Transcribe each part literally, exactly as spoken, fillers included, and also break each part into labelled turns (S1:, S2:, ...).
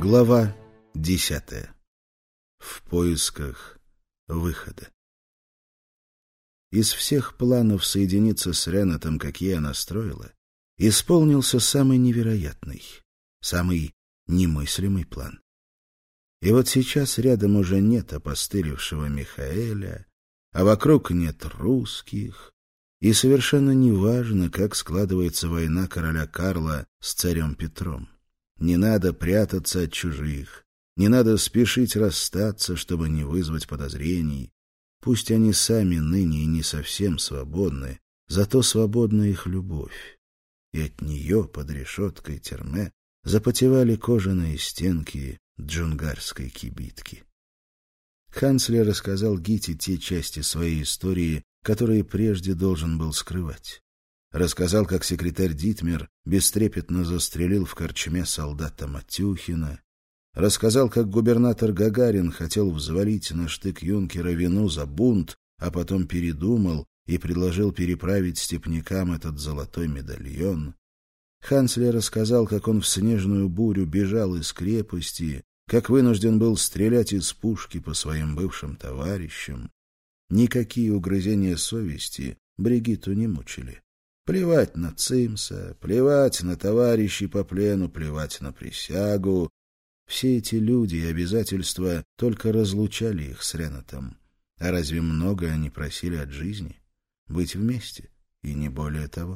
S1: Глава десятая. В поисках выхода. Из всех планов соединиться с Ренатом, какие она строила, исполнился самый невероятный, самый немыслимый план. И вот сейчас рядом уже нет опостылевшего Михаэля, а вокруг нет русских, и совершенно неважно, как складывается война короля Карла с царем Петром. Не надо прятаться от чужих, не надо спешить расстаться, чтобы не вызвать подозрений. Пусть они сами ныне и не совсем свободны, зато свободна их любовь. И от нее под решеткой Терме запотевали кожаные стенки джунгарской кибитки. Хансли рассказал Гите те части своей истории, которые прежде должен был скрывать. Рассказал, как секретарь Дитмер бестрепетно застрелил в корчме солдата Матюхина. Рассказал, как губернатор Гагарин хотел взвалить на штык юнкера вину за бунт, а потом передумал и предложил переправить степнякам этот золотой медальон. Хансли рассказал, как он в снежную бурю бежал из крепости, как вынужден был стрелять из пушки по своим бывшим товарищам. Никакие угрызения совести Бригитту не мучили. Плевать на Цимса, плевать на товарищей по плену, плевать на присягу. Все эти люди и обязательства только разлучали их с Ренатом. А разве много они просили от жизни? Быть вместе, и не более того.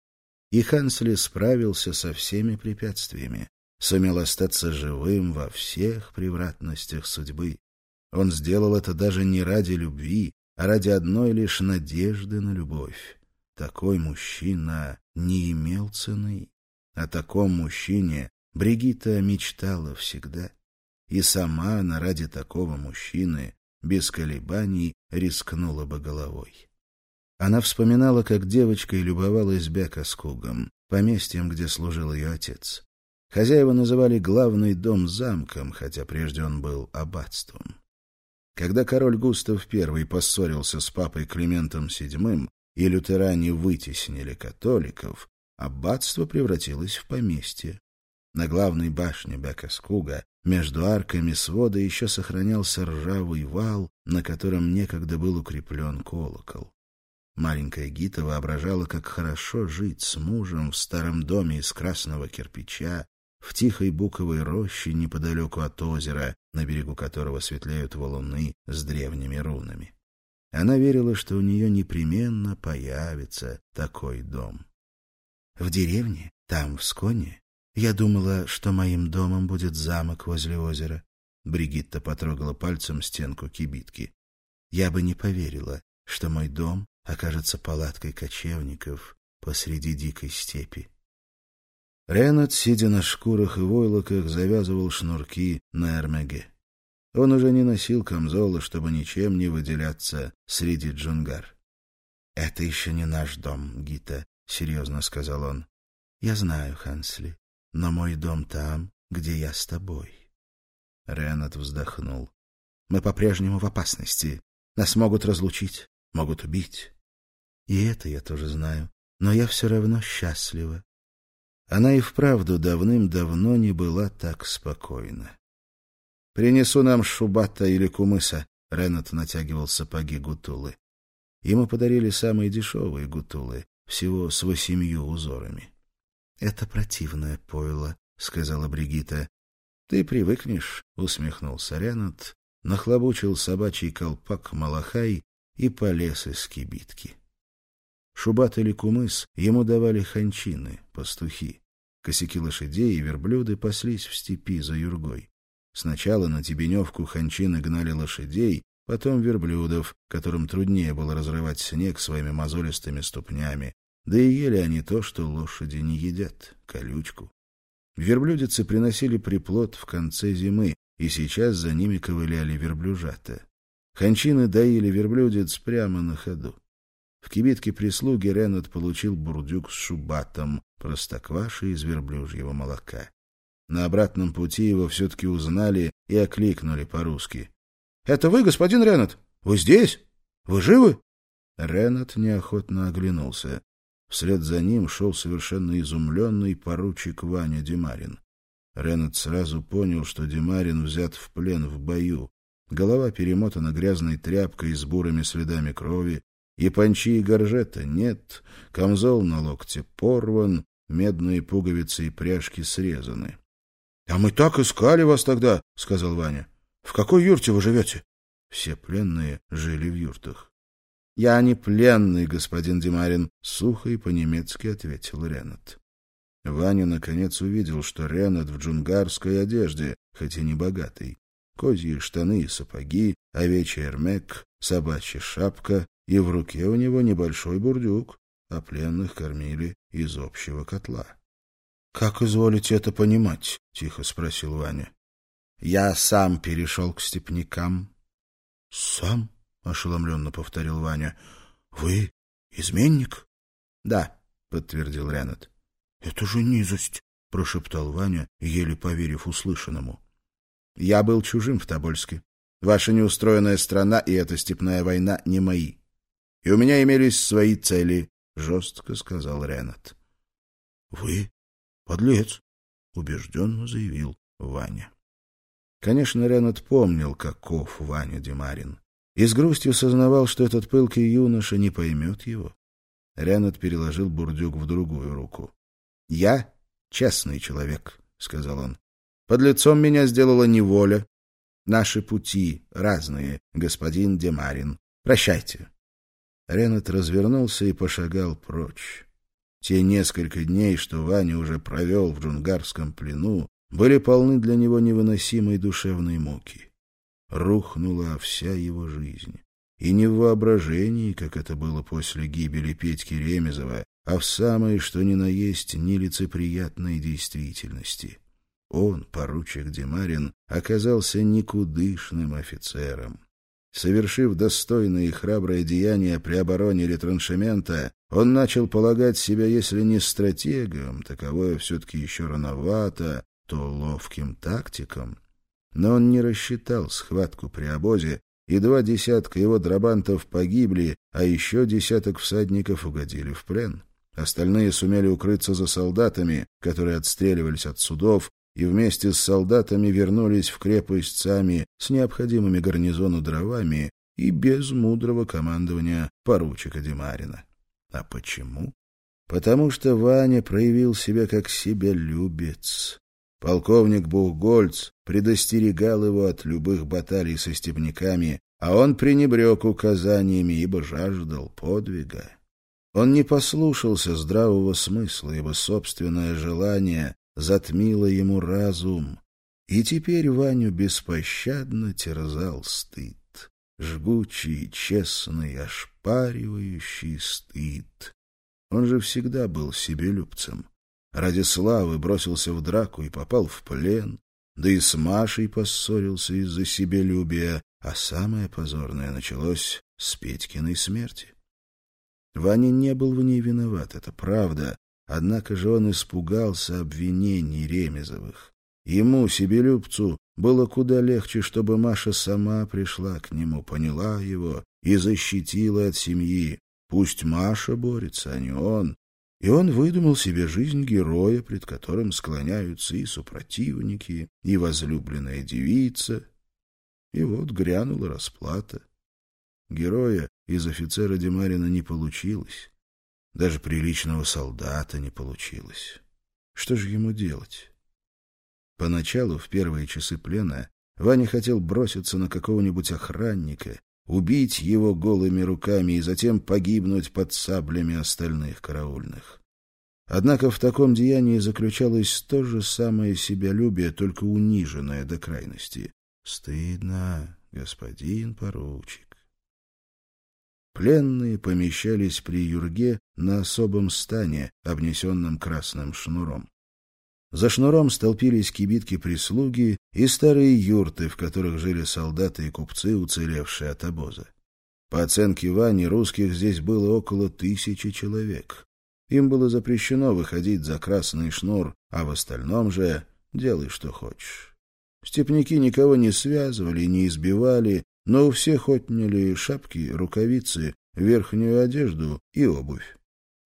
S1: И Хансли справился со всеми препятствиями, сумел остаться живым во всех превратностях судьбы. Он сделал это даже не ради любви, а ради одной лишь надежды на любовь. Такой мужчина не имел цены. О таком мужчине Бригитта мечтала всегда. И сама она ради такого мужчины без колебаний рискнула бы головой. Она вспоминала, как девочкой любовалась Бекаскугом, поместьем, где служил ее отец. Хозяева называли главный дом замком, хотя прежде он был аббатством. Когда король Густав Первый поссорился с папой Климентом Седьмым, и лютеране вытеснили католиков, аббатство превратилось в поместье. На главной башне Бекаскуга между арками свода еще сохранялся ржавый вал, на котором некогда был укреплен колокол. Маленькая Гита воображала, как хорошо жить с мужем в старом доме из красного кирпича, в тихой буковой роще неподалеку от озера, на берегу которого светлеют валуны с древними рунами. Она верила, что у нее непременно появится такой дом. В деревне, там, в Сконе, я думала, что моим домом будет замок возле озера. Бригитта потрогала пальцем стенку кибитки. Я бы не поверила, что мой дом окажется палаткой кочевников посреди дикой степи. Ренат, сидя на шкурах и войлоках, завязывал шнурки на эрмеге. Он уже не носил камзола, чтобы ничем не выделяться среди джунгар. — Это еще не наш дом, Гита, — серьезно сказал он. — Я знаю, Хансли, но мой дом там, где я с тобой. Ренат вздохнул. — Мы по-прежнему в опасности. Нас могут разлучить, могут убить. И это я тоже знаю, но я все равно счастлива. Она и вправду давным-давно не была так спокойна. — Принесу нам шубата или кумыса. Ренат натягивал сапоги гутулы. Ему подарили самые дешевые гутулы, всего с восемью узорами. — Это противное пойло, — сказала Бригитта. — Ты привыкнешь, — усмехнулся Ренат, нахлобучил собачий колпак малахай и полез из кибитки. Шубат или кумыс ему давали ханчины, пастухи. Косяки лошадей и верблюды паслись в степи за юргой. Сначала на Тебеневку ханчины гнали лошадей, потом верблюдов, которым труднее было разрывать снег своими мозолистыми ступнями, да и ели они то, что лошади не едят — колючку. Верблюдицы приносили приплод в конце зимы, и сейчас за ними ковыляли верблюжата. Ханчины доили верблюдиц прямо на ходу. В кибитке прислуги Ренат получил бурдюк с шубатом, простоквашей из верблюжьего молока. На обратном пути его все-таки узнали и окликнули по-русски. — Это вы, господин Ренат? Вы здесь? Вы живы? Ренат неохотно оглянулся. Вслед за ним шел совершенно изумленный поручик Ваня Демарин. Ренат сразу понял, что Демарин взят в плен в бою. Голова перемотана грязной тряпкой с бурыми следами крови, и панчи и горжета нет, камзол на локте порван, медные пуговицы и пряжки срезаны. — А мы так искали вас тогда, — сказал Ваня. — В какой юрте вы живете? Все пленные жили в юртах. — Я не пленный, господин Демарин, — сухо и по-немецки ответил Ренат. Ваня наконец увидел, что Ренат в джунгарской одежде, хоть и не богатой. Козьи штаны и сапоги, овечий эрмек, собачья шапка, и в руке у него небольшой бурдюк, а пленных кормили из общего котла. — Как изволите это понимать? — тихо спросил Ваня. — Я сам перешел к степнякам. — Сам? — ошеломленно повторил Ваня. — Вы изменник? — Да, — подтвердил Ренат. — Это же низость, — прошептал Ваня, еле поверив услышанному. — Я был чужим в Тобольске. Ваша неустроенная страна и эта степная война не мои. И у меня имелись свои цели, — жестко сказал Ренат. — Вы подлец, — убежденно заявил Ваня. Конечно, Ренат помнил, каков Ваня Демарин, и с грустью сознавал, что этот пылкий юноша не поймет его. Ренат переложил бурдюк в другую руку. — Я честный человек, — сказал он. — Подлецом меня сделала неволя. Наши пути разные, господин Демарин. Прощайте. Ренат развернулся и пошагал прочь. Те несколько дней, что Ваня уже провел в джунгарском плену, были полны для него невыносимой душевной муки. Рухнула вся его жизнь. И не в воображении, как это было после гибели Петьки Ремезова, а в самой, что ни на есть, нелицеприятной действительности. Он, поручик Демарин, оказался никудышным офицером. Совершив достойное и храброе деяние при обороне ретраншемента, он начал полагать себя, если не стратегом, таковое все-таки еще рановато, то ловким тактиком. Но он не рассчитал схватку при обозе, и два десятка его драбантов погибли, а еще десяток всадников угодили в плен. Остальные сумели укрыться за солдатами, которые отстреливались от судов, и вместе с солдатами вернулись в крепость сами с необходимыми гарнизону дровами и без мудрого командования поручика Демарина. А почему? Потому что Ваня проявил себя как себялюбец. Полковник Бухгольц предостерегал его от любых баталий со степняками, а он пренебрег указаниями, ибо жаждал подвига. Он не послушался здравого смысла, ибо собственное желание затмило ему разум, и теперь Ваню беспощадно терзал стыд. Жгучий, честный, ошпаривающий стыд. Он же всегда был себелюбцем. Ради славы бросился в драку и попал в плен, да и с Машей поссорился из-за себелюбия, а самое позорное началось с Петькиной смерти. Ваня не был в ней виноват, это правда, однако же он испугался обвинений Ремезовых. Ему, себелюбцу, было куда легче, чтобы Маша сама пришла к нему, поняла его и защитила от семьи. Пусть Маша борется, а не он. И он выдумал себе жизнь героя, пред которым склоняются и супротивники, и возлюбленная девица. И вот грянула расплата. Героя из офицера Демарина не получилось. Даже приличного солдата не получилось. Что же ему делать? Поначалу, в первые часы плена, Ваня хотел броситься на какого-нибудь охранника, убить его голыми руками и затем погибнуть под саблями остальных караульных. Однако в таком деянии заключалось то же самое себялюбие, только униженное до крайности. Стыдно, господин поручик. Пленные помещались при юрге на особом стане, обнесенном красным шнуром. За шнуром столпились кибитки прислуги и старые юрты, в которых жили солдаты и купцы, уцелевшие от обоза. По оценке Вани, русских здесь было около тысячи человек. Им было запрещено выходить за красный шнур, а в остальном же делай, что хочешь. Степняки никого не связывали, не избивали, но у всех отняли шапки, рукавицы, верхнюю одежду и обувь.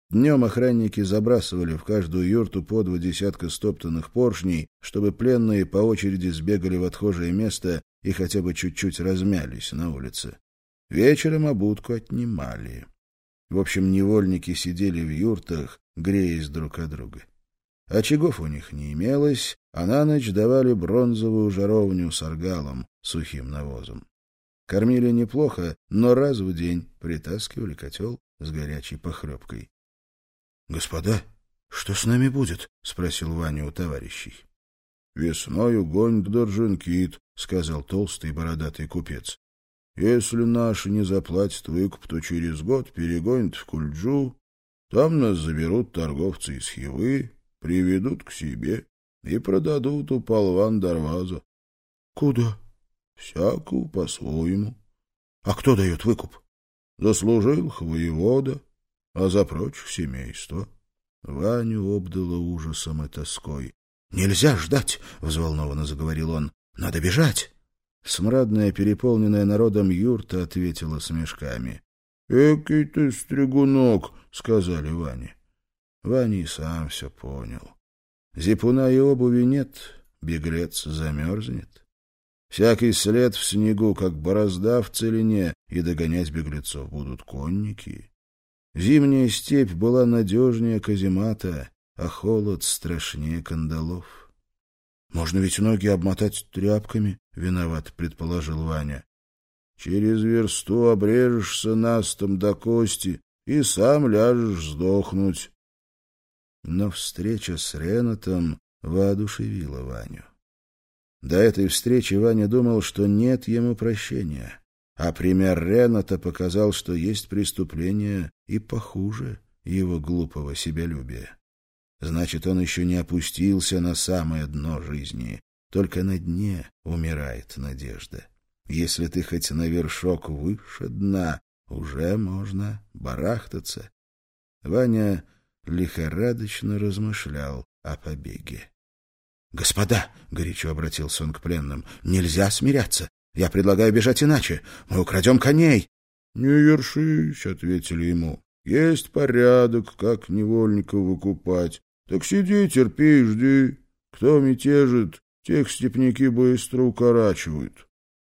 S1: Днем охранники забрасывали в каждую юрту по два десятка стоптанных поршней, чтобы пленные по очереди сбегали в отхожее место и хотя бы чуть-чуть размялись на улице. Вечером обутку отнимали. В общем, невольники сидели в юртах, греясь друг от друга. Очагов у них не имелось, а на ночь давали бронзовую жаровню с аргалом, сухим навозом. Кормили неплохо, но раз в день притаскивали котел с горячей похлебкой. — Господа, что с нами будет? — спросил Ваня у товарищей. — Весною гонь да Джинкит, — сказал толстый бородатый купец. — Если наши не заплатят выкуп, то через год перегонят в Кульджу. Там нас заберут торговцы из Хивы, приведут к себе и продадут у Палван Дарваза. — Куда? — Всякую по-своему. — А кто дает выкуп? — Заслужилых воевода, а за прочих семейство. Ваню обдало ужасом и тоской. — Нельзя ждать, — взволнованно заговорил он. — Надо бежать. Смрадная, переполненная народом юрта ответила смешками. — Экий ты стригунок, — сказали Ване. Ваня и сам все понял. Зипуна и обуви нет, беглец замерзнет. Всякий след в снегу, как борозда в целине, и догонять беглецов будут конники. Зимняя степь была надежнее каземата, а холод страшнее кандалов. — Можно ведь ноги обмотать тряпками, — виноват предположил Ваня. — Через версту обрежешься настом до кости и сам ляжешь сдохнуть. Но встреча с Ренатом воодушевила Ваню. До этой встречи Ваня думал, что нет ему прощения, а пример Рената показал, что есть преступление и похуже его глупого себялюбия. Значит, он еще не опустился на самое дно жизни, только на дне умирает надежда. Если ты хоть на вершок выше дна, уже можно барахтаться. Ваня лихорадочно размышлял о побеге. — Господа, — горячо обратился он к пленным, — нельзя смиряться. Я предлагаю бежать иначе. Мы украдем коней. — Не ершись, — ответили ему. — Есть порядок, как невольников выкупать. Так сиди, терпи и жди. Кто мятежит, тех степняки быстро укорачивают.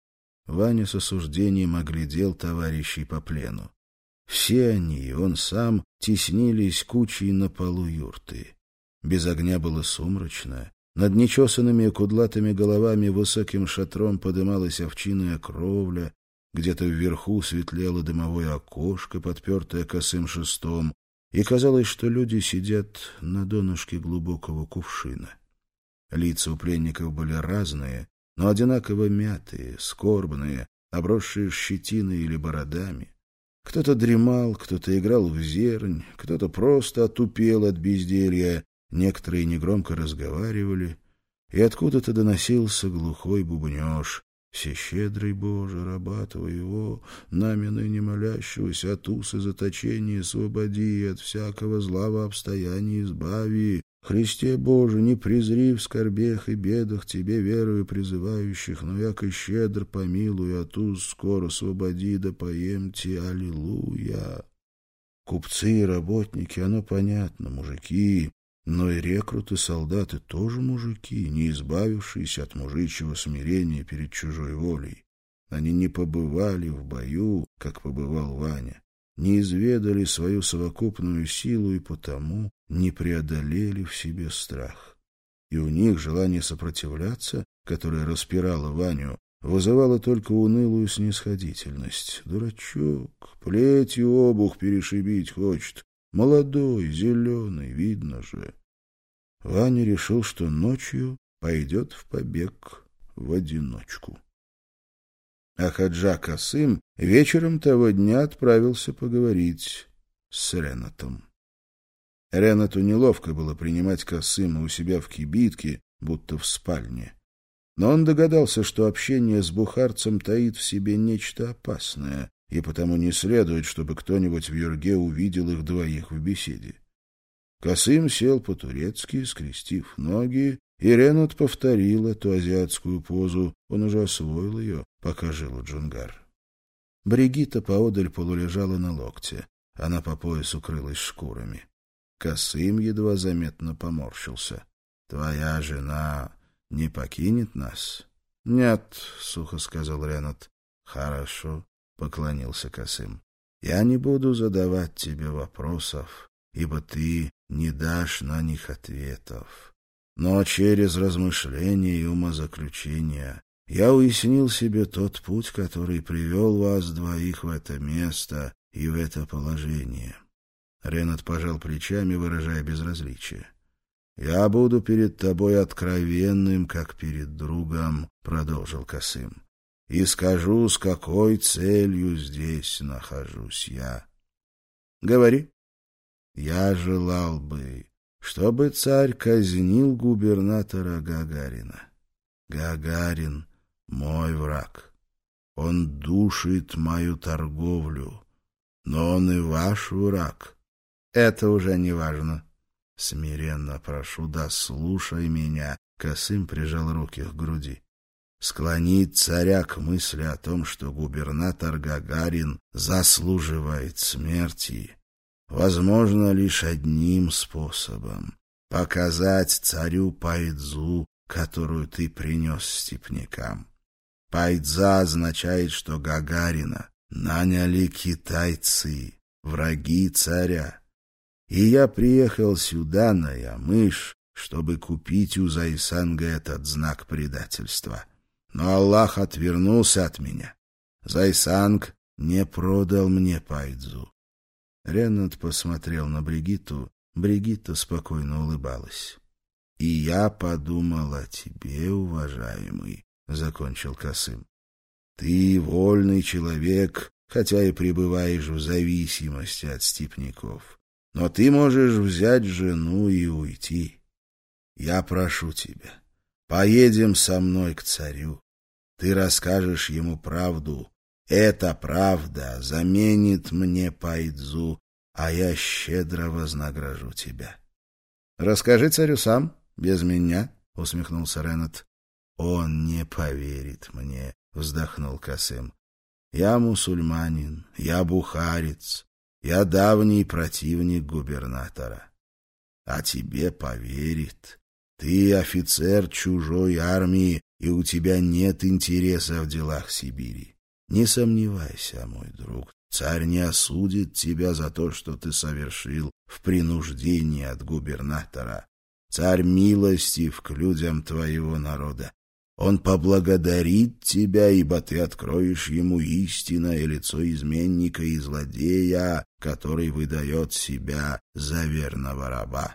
S1: Ваня с осуждением оглядел товарищей по плену. Все они, и он сам, теснились кучей на полу юрты. Без огня было сумрачно. Над нечесанными и кудлатыми головами высоким шатром подымалась овчиная кровля, где-то вверху светлело дымовое окошко, подпертое косым шестом, и казалось, что люди сидят на донышке глубокого кувшина. Лица у пленников были разные, но одинаково мятые, скорбные, обросшие щетиной или бородами. Кто-то дремал, кто-то играл в зернь, кто-то просто отупел от безделья, некоторые негромко разговаривали, и откуда-то доносился глухой бубнеж: «Всещедрый Боже, раба Твоего, нами ныне молящегося от уз и заточения освободи, от всякого злого обстояния избави. Христе Боже, не презри в скорбях и бедах Тебе верою призывающих, но яко щедр помилуй, от уз скоро освободи, да поемте, аллилуйя». Купцы и работники, оно понятно, мужики, но и рекруты, солдаты тоже мужики, не избавившиеся от мужичьего смирения перед чужой волей. Они не побывали в бою, как побывал Ваня, не изведали свою совокупную силу и потому не преодолели в себе страх. И у них желание сопротивляться, которое распирало Ваню, вызывало только унылую снисходительность. Дурачок, плетью обух перешибить хочет. Молодой, зеленый, видно же. Ваня решил, что ночью пойдет в побег в одиночку. А Хаджа Касым вечером того дня отправился поговорить с Ренатом. Ренату неловко было принимать Касыма у себя в кибитке, будто в спальне. Но он догадался, что общение с бухарцем таит в себе нечто опасное, и потому не следует, чтобы кто-нибудь в юрге увидел их двоих в беседе. Касым сел по-турецки, скрестив ноги, и Ренат повторил эту азиатскую позу. Он уже освоил ее, пока жил у Джунгар. Бригитта поодаль полулежала на локте. Она по пояс укрылась шкурами. Касым едва заметно поморщился. — Твоя жена не покинет нас? — Нет, — сухо сказал Ренат. — Хорошо, — поклонился Касым. — Я не буду задавать тебе вопросов, ибо ты не дашь на них ответов. Но через размышления и умозаключения я уяснил себе тот путь, который привел вас двоих в это место и в это положение. Ренат пожал плечами, выражая безразличие. «Я буду перед тобой откровенным, как перед другом», — продолжил Касым, — «и скажу, с какой целью здесь нахожусь я». «Говори». «Я желал бы, чтобы царь казнил губернатора Гагарина. Гагарин — мой враг. Он душит мою торговлю, но он и ваш враг». «Это уже не важно». «Смиренно прошу, да слушай меня», — Касым прижал руки к груди. «Склонить царя к мысли о том, что губернатор Гагарин заслуживает смерти, возможно лишь одним способом — показать царю пайдзу, которую ты принес степнякам. Пайдза означает, что Гагарина наняли китайцы, враги царя. И я приехал сюда, на Ямыш, чтобы купить у Зайсанга этот знак предательства. Но Аллах отвернулся от меня. Зайсанг не продал мне пайдзу». Ренат посмотрел на Бригитту. Бригитта спокойно улыбалась. «И я подумал о тебе, уважаемый», — закончил Касым. «Ты вольный человек, хотя и пребываешь в зависимости от степняков. Но ты можешь взять жену и уйти. Я прошу тебя, поедем со мной к царю. Ты расскажешь ему правду. Эта правда заменит мне пайдзу, а я щедро вознагражу тебя». «Расскажи царю сам, без меня», — усмехнулся Ренат. «Он не поверит мне», — вздохнул Касым. «Я мусульманин, я бухарец. Я давний противник губернатора. А тебе поверит. Ты офицер чужой армии, и у тебя нет интереса в делах Сибири. Не сомневайся, мой друг, царь не осудит тебя за то, что ты совершил в принуждении от губернатора. Царь милостив к людям твоего народа. Он поблагодарит тебя, ибо ты откроешь ему истинное лицо изменника и злодея, который выдает себя за верного раба».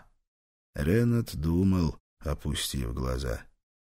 S1: Ренат думал, опустив глаза.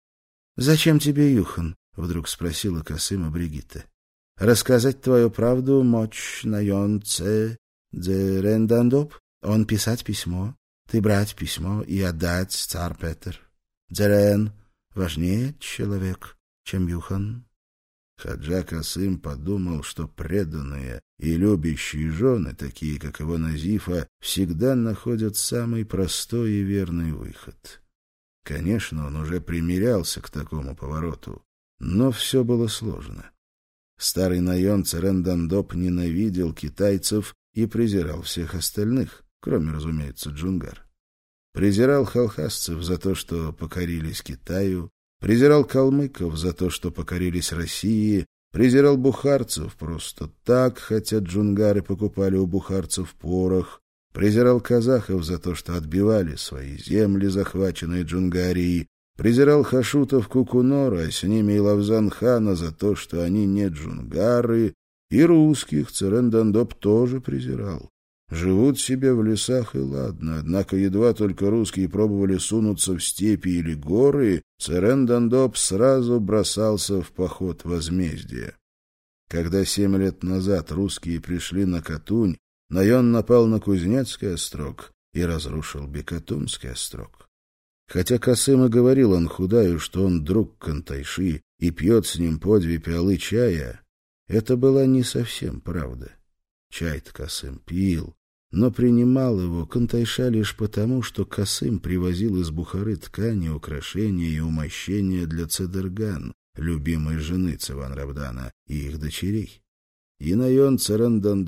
S1: «Зачем тебе Юхан?» — вдруг спросила Касыма Бригитта. «Рассказать твою правду мочь наён це дзе рендандоп? Он писать письмо, ты брать письмо и отдать царь Петр. Дзерен важнее человек, чем Юхан». Хаджа Касым подумал, что преданные и любящие жены, такие как его Назифа, всегда находят самый простой и верный выход. Конечно, он уже примирялся к такому повороту, но все было сложно. Старый наён Церендандоп ненавидел китайцев и презирал всех остальных, кроме, разумеется, Джунгар. Презирал халхасцев за то, что покорились Китаю, презирал калмыков за то, что покорились России, презирал бухарцев просто так, хотя джунгары покупали у бухарцев порох, презирал казахов за то, что отбивали свои земли, захваченные Джунгарией, презирал хашутов Кукунора, а с ними и Лавзан-хана за то, что они не джунгары, и русских Церендандоп тоже презирал. Живут себе в лесах и ладно, однако едва только русские пробовали сунуться в степи или горы, Церендандоп сразу бросался в поход возмездия. Когда семь лет назад русские пришли на Катунь, наён напал на Кузнецкий острог и разрушил Бекатунский острог. Хотя Касым и говорил Анхудаю, что он друг Кантайши и пьет с ним по две пиалы чая, это была не совсем правда. Чай-то Касым пил, но принимал его Кантайша лишь потому, что Касым привозил из Бухары ткани, украшения и умощения для Цедерган, любимой жены Цеван-Рабдана, и их дочерей. И наён Церендандоп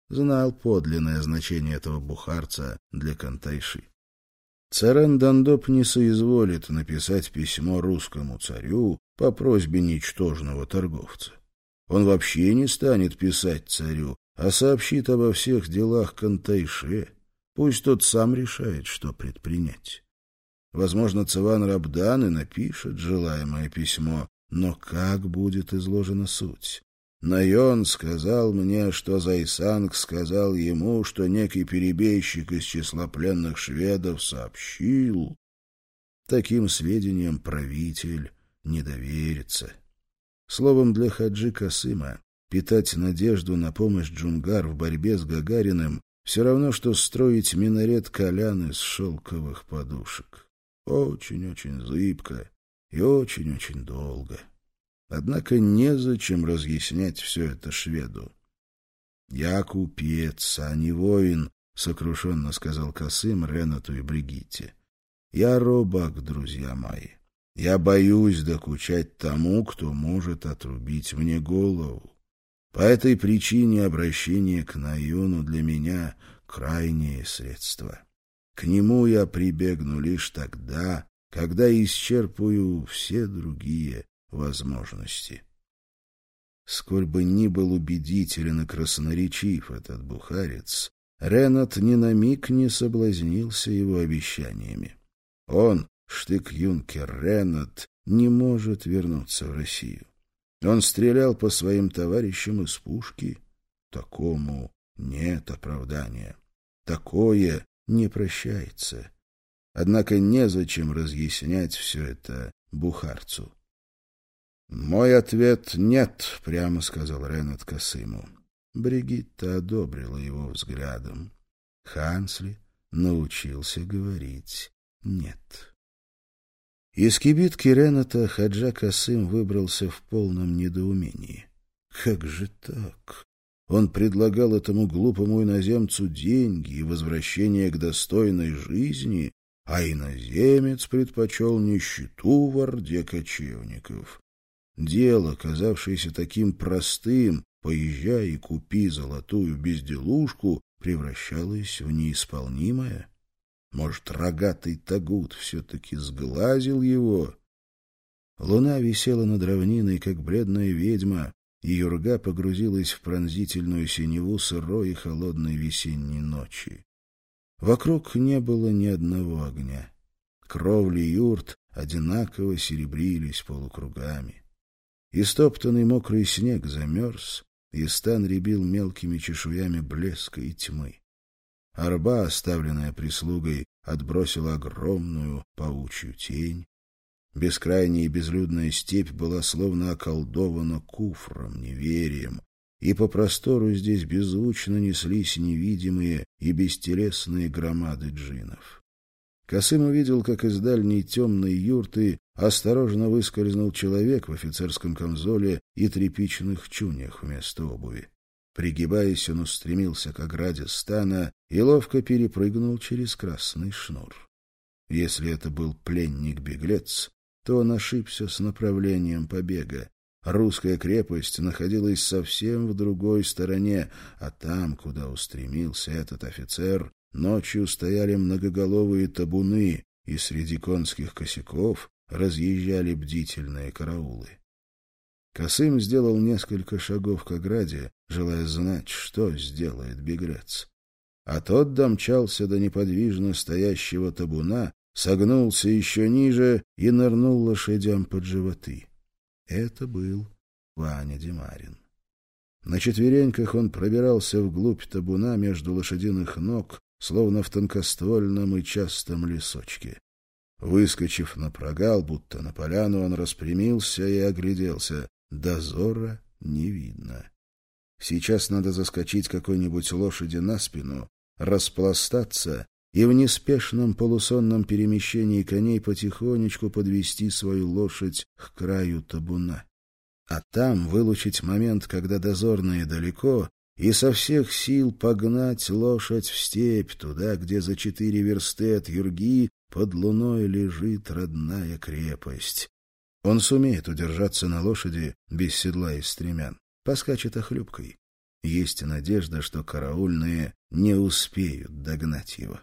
S1: знал подлинное значение этого бухарца для Кантайши. Царен Дандоп не соизволит написать письмо русскому царю по просьбе ничтожного торговца. Он вообще не станет писать царю, а сообщит обо всех делах Кантайше. Пусть тот сам решает, что предпринять. Возможно, Цеван Рабдан и напишет желаемое письмо, но как будет изложена суть? Найон сказал мне, что Зайсанг сказал ему, что некий перебежчик из числа пленных шведов сообщил. Таким сведениям правитель не доверится. Словом, для Хаджи Касыма питать надежду на помощь Джунгар в борьбе с Гагариным все равно, что строить минарет Колян из шелковых подушек. Очень-очень зыбко и очень-очень долго. Однако незачем разъяснять все это шведу. «Я купец, а не воин», — сокрушенно сказал Касым Ренату и Бригитте. «Я робок, друзья мои. Я боюсь докучать тому, кто может отрубить мне голову. По этой причине обращение к Найону для меня — крайнее средство. К нему я прибегну лишь тогда, когда исчерпаю все другие возможности». Сколь бы ни был убедителен и красноречив этот бухарец, Ренат ни на миг не соблазнился его обещаниями. Он, штык-юнкер Ренат, не может вернуться в Россию. Он стрелял по своим товарищам из пушки. Такому нет оправдания. Такое не прощается. Однако незачем разъяснять все это бухарцу. «Мой ответ — нет», — прямо сказал Ренат Касыму. Бригитта одобрила его взглядом. Хансли научился говорить «нет». Из кибитки Рената Хаджа Касым выбрался в полном недоумении. Как же так? Он предлагал этому глупому иноземцу деньги и возвращение к достойной жизни, а иноземец предпочел нищету в орде кочевников. Дело, казавшееся таким простым, поезжай и купи золотую безделушку, превращалось в неисполнимое. Может, рогатый тагут все-таки сглазил его? Луна висела над равниной, как бледная ведьма, и юрга погрузилась в пронзительную синеву сырой и холодной весенней ночи. Вокруг не было ни одного огня. Кровли юрт одинаково серебрились полукругами. Истоптанный мокрый снег замерз, и стан рябил мелкими чешуями блеска и тьмы. Арба, оставленная прислугой, отбросила огромную паучью тень. Бескрайняя и безлюдная степь была словно околдована куфром, неверием, и по простору здесь беззвучно неслись невидимые и бестелесные громады джиннов. Касым увидел, как из дальней темной юрты осторожно выскользнул человек в офицерском камзоле и тряпичных чунях вместо обуви. Пригибаясь, он устремился к ограде стана и ловко перепрыгнул через красный шнур. Если это был пленник-беглец, то он ошибся с направлением побега. Русская крепость находилась совсем в другой стороне, а там, куда устремился этот офицер, ночью стояли многоголовые табуны, и среди конских косяков разъезжали бдительные караулы. Касым сделал несколько шагов к ограде, желая знать, что сделает беглец. А тот домчался до неподвижно стоящего табуна, согнулся еще ниже и нырнул лошадям под животы. Это был Ваня Демарин. На четвереньках он пробирался вглубь табуна между лошадиных ног, словно в тонкоствольном и частом лесочке. Выскочив на прогал, будто на поляну, он распрямился и огляделся. Дозора не видно. Сейчас надо заскочить какой-нибудь лошади на спину, распластаться и в неспешном полусонном перемещении коней потихонечку подвести свою лошадь к краю табуна. А там вылучить момент, когда дозорные далеко, и со всех сил погнать лошадь в степь, туда, где за четыре версты от юрги под луной лежит родная крепость. Он сумеет удержаться на лошади без седла и стремян, поскачет охлюбкой. Есть надежда, что караульные не успеют догнать его.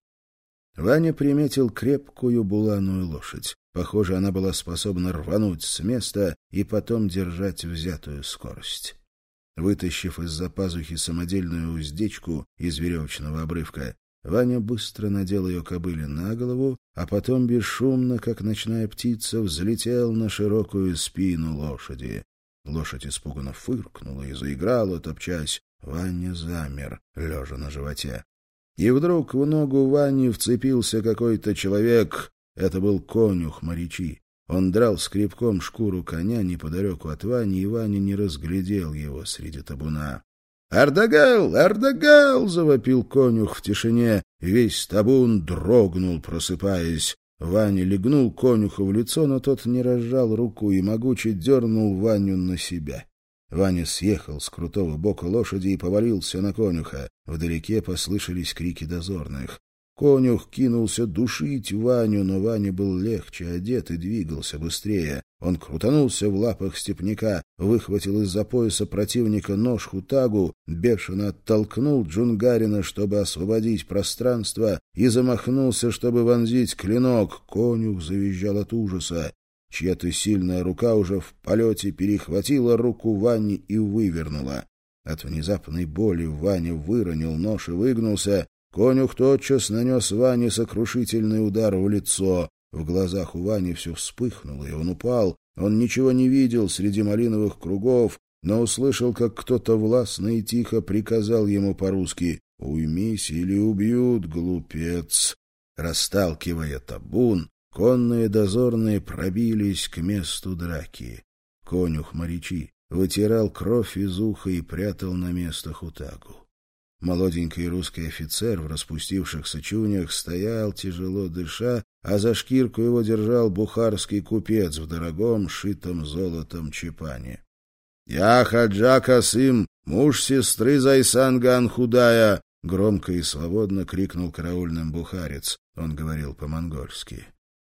S1: Ваня приметил крепкую буланую лошадь. Похоже, она была способна рвануть с места и потом держать взятую скорость. Вытащив из-за пазухи самодельную уздечку из веревочного обрывка, Ваня быстро надел ее кобыле на голову, а потом бесшумно, как ночная птица, взлетел на широкую спину лошади. Лошадь испуганно фыркнула и заиграла, топчась. Ваня замер, лежа на животе. И вдруг в ногу Вани вцепился какой-то человек. Это был конюх Морячи. Он драл скребком шкуру коня неподалеку от Вани, и Ваня не разглядел его среди табуна. «Ардагал! Ардагал!» — завопил конюх в тишине. Весь табун дрогнул, просыпаясь. Ваня легнул конюху в лицо, но тот не разжал руку и могуче дернул Ваню на себя. Ваня съехал с крутого бока лошади и повалился на конюха. Вдалеке послышались крики дозорных. Конюх кинулся душить Ваню, но Ваня был легче одет и двигался быстрее. Он крутанулся в лапах степняка, выхватил из-за пояса противника нож-хутагу, бешено оттолкнул Джунгарина, чтобы освободить пространство, и замахнулся, чтобы вонзить клинок. Конюх завизжал от ужаса. Чья-то сильная рука уже в полете перехватила руку Вани и вывернула. От внезапной боли Ваня выронил нож и выгнулся. Конюх тотчас нанес Ване сокрушительный удар в лицо. В глазах у Вани все вспыхнуло, и он упал. Он ничего не видел среди малиновых кругов, но услышал, как кто-то властно и тихо приказал ему по-русски: «Уймись или убьют, глупец!» Расталкивая табун, конные дозорные пробились к месту драки. Конюх Морячи вытирал кровь из уха и прятал на место хутагу. Молоденький русский офицер в распустившихся чунях стоял, тяжело дыша, а за шкирку его держал бухарский купец в дорогом, шитом золотом чепане. — Я Хаджа Касым, муж сестры Зайсан-ган Худая! — громко и свободно крикнул караульным бухарец. Он говорил по-монгольски.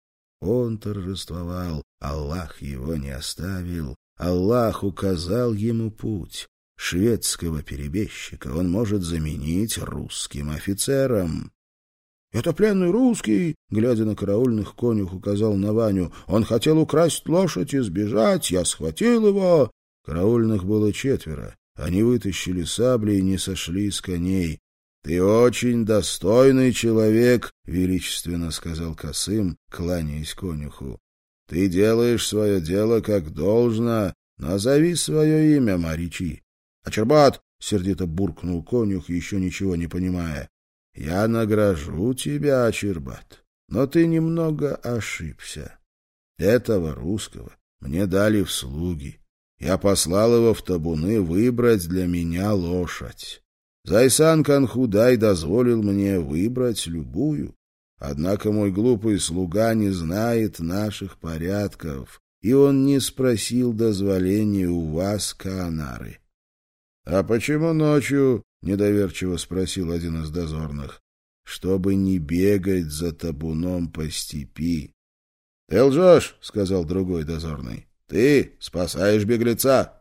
S1: Он торжествовал. Аллах его не оставил. Аллах указал ему путь. Шведского перебежчика он может заменить русским офицером. — Это пленный русский, — глядя на караульных, конюх указал на Ваню. — Он хотел украсть лошадь и сбежать. Я схватил его. Караульных было четверо. Они вытащили сабли и не сошли с коней. — Ты очень достойный человек, — величественно сказал Касым, кланяясь конюху. — Ты делаешь свое дело как должно. Назови свое имя, Морячи. «Ачербат!» — сердито буркнул конюх, еще ничего не понимая. «Я награжу тебя, Ачербат, но ты немного ошибся. Этого русского мне дали в слуги. Я послал его в табуны выбрать для меня лошадь. Зайсан-кан Худай дозволил мне выбрать любую. Однако мой глупый слуга не знает наших порядков, и он не спросил дозволения у вас, каанары». «А почему ночью?» — недоверчиво спросил один из дозорных. «Чтобы не бегать за табуном по степи». «Ты лжешь», — сказал другой дозорный. «Ты спасаешь беглеца».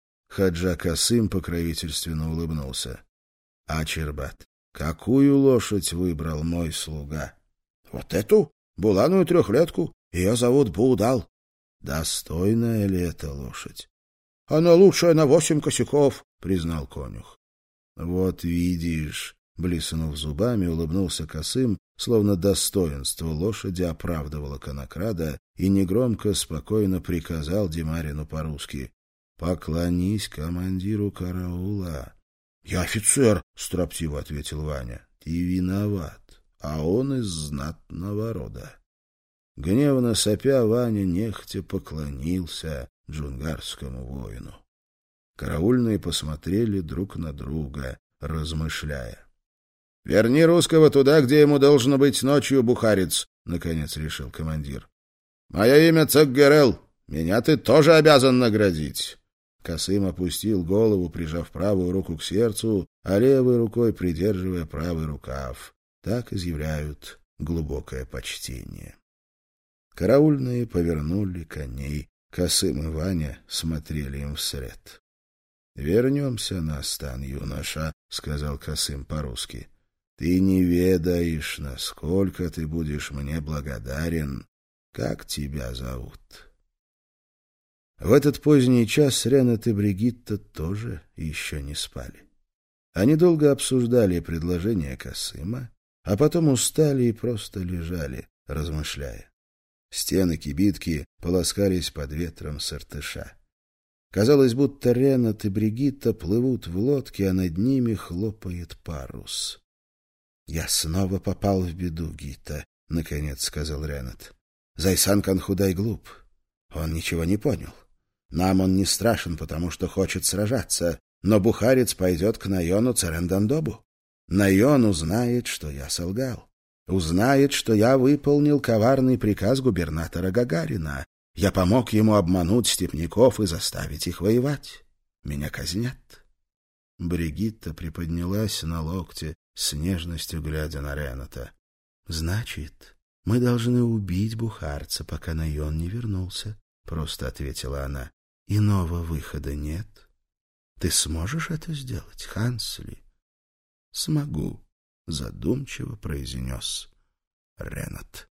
S1: Хаджа Касым покровительственно улыбнулся. «Ачербат, какую лошадь выбрал мой слуга?» «Вот эту, буланую трехлетку. Ее зовут Буудал». «Достойная ли эта лошадь?» «Она лучшая на восемь косяков», — признал конюх. «Вот видишь», — блеснув зубами, улыбнулся Касым, словно достоинство лошади оправдывало конокрада, и негромко, спокойно приказал Димарину по-русски: «Поклонись командиру караула». «Я офицер», — строптиво ответил Ваня. «Ты виноват, а он из знатного рода». Гневно сопя, Ваня нехотя поклонился джунгарскому воину. Караульные посмотрели друг на друга, размышляя. — Верни русского туда, где ему должно быть ночью, бухарец, — наконец решил командир. — Мое имя Цакгерел. Меня ты тоже обязан наградить. Касым опустил голову, прижав правую руку к сердцу, а левой рукой придерживая правый рукав. Так изъявляют глубокое почтение. Караульные повернули коней. Касым и Ваня смотрели им вслед. — Вернемся на стан, юноша, — сказал Касым по-русски. — Ты не ведаешь, насколько ты будешь мне благодарен. Как тебя зовут? В этот поздний час Ренат и Бригитта тоже еще не спали. Они долго обсуждали предложение Касыма, а потом устали и просто лежали, размышляя. Стены кибитки полоскались под ветром с Иртыша. Казалось, будто Ренат и Бригитта плывут в лодке, а над ними хлопает парус. — Я снова попал в беду, Гита, — наконец сказал Ренат. — Зайсан Канхудай глуп. Он ничего не понял. Нам он не страшен, потому что хочет сражаться, но бухарец пойдет к Найону Царендандобу. Найон узнает, что я солгал. Узнает, что я выполнил коварный приказ губернатора Гагарина. Я помог ему обмануть степняков и заставить их воевать. Меня казнят. Бригитта приподнялась на локте, с нежностью глядя на Рената. — Значит, мы должны убить бухарца, пока Найон не вернулся, — просто ответила она. — Иного выхода нет. Ты сможешь это сделать, Хансли? — Смогу, — задумчиво произнес Ренат.